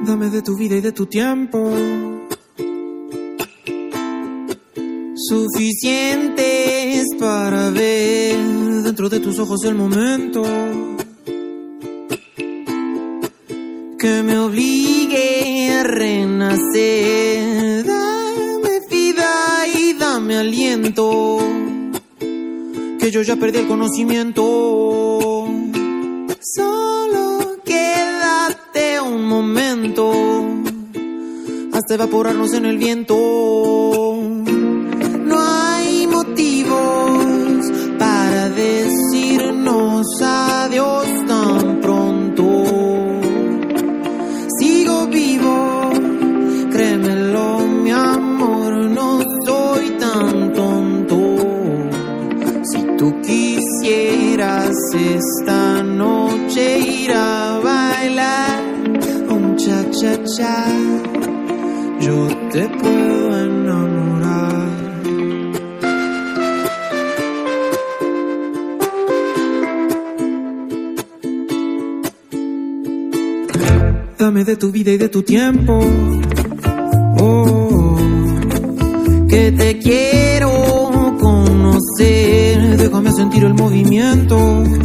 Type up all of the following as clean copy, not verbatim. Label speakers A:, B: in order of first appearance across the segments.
A: Dame de tu vida y de tu tiempo. Suficientes para ver dentro de tus ojos el momento que me obligue a renacer. Dame vida y dame aliento, que yo ya perdí el conocimiento. Solo quédate un momento hasta evaporarnos en el viento. No hay motivos para decirnos adiós tan pronto. Sigo vivo, créemelo mi amor, no soy tan tonto. Si tú quisieras esta noche ir a bailar un cha-cha-cha, yo te puedo enamorar. Dame de tu vida y de tu tiempo. Oh, que te quiero conocer. Déjame sentir el movimiento.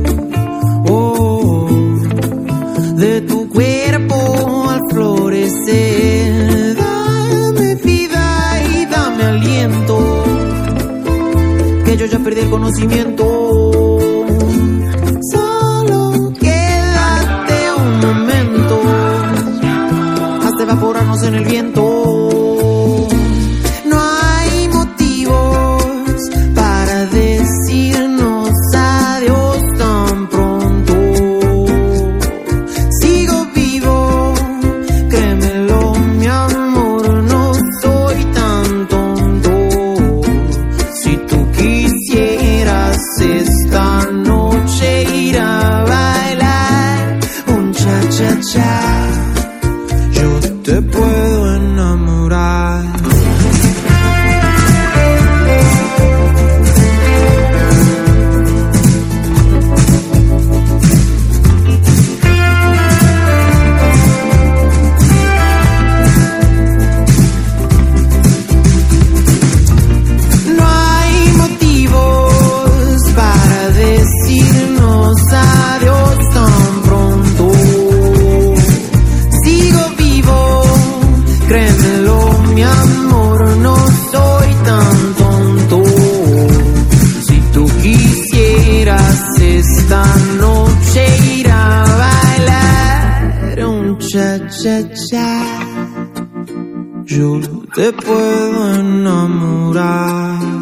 A: Oh, de tu cuerpo al florecer. Dame vida y dame aliento, que yo ya perdí el conocimiento. Solo quédate un momento hasta evaporarnos en el viento. No hay motivos para decirnos adiós tan pronto. Sigo vivo, créemelo mi amor, no soy tan tonto. Si tú quisieras esta noche ir a bailar un cha-cha-cha, te puedo enamorar. No hay motivos para decirnos adiós tan pronto. Sigo vivo, créemelo mi amor, no soy tan tonto. Si tú quisieras esta noche ir a bailar un cha-cha-cha, yo te puedo enamorar.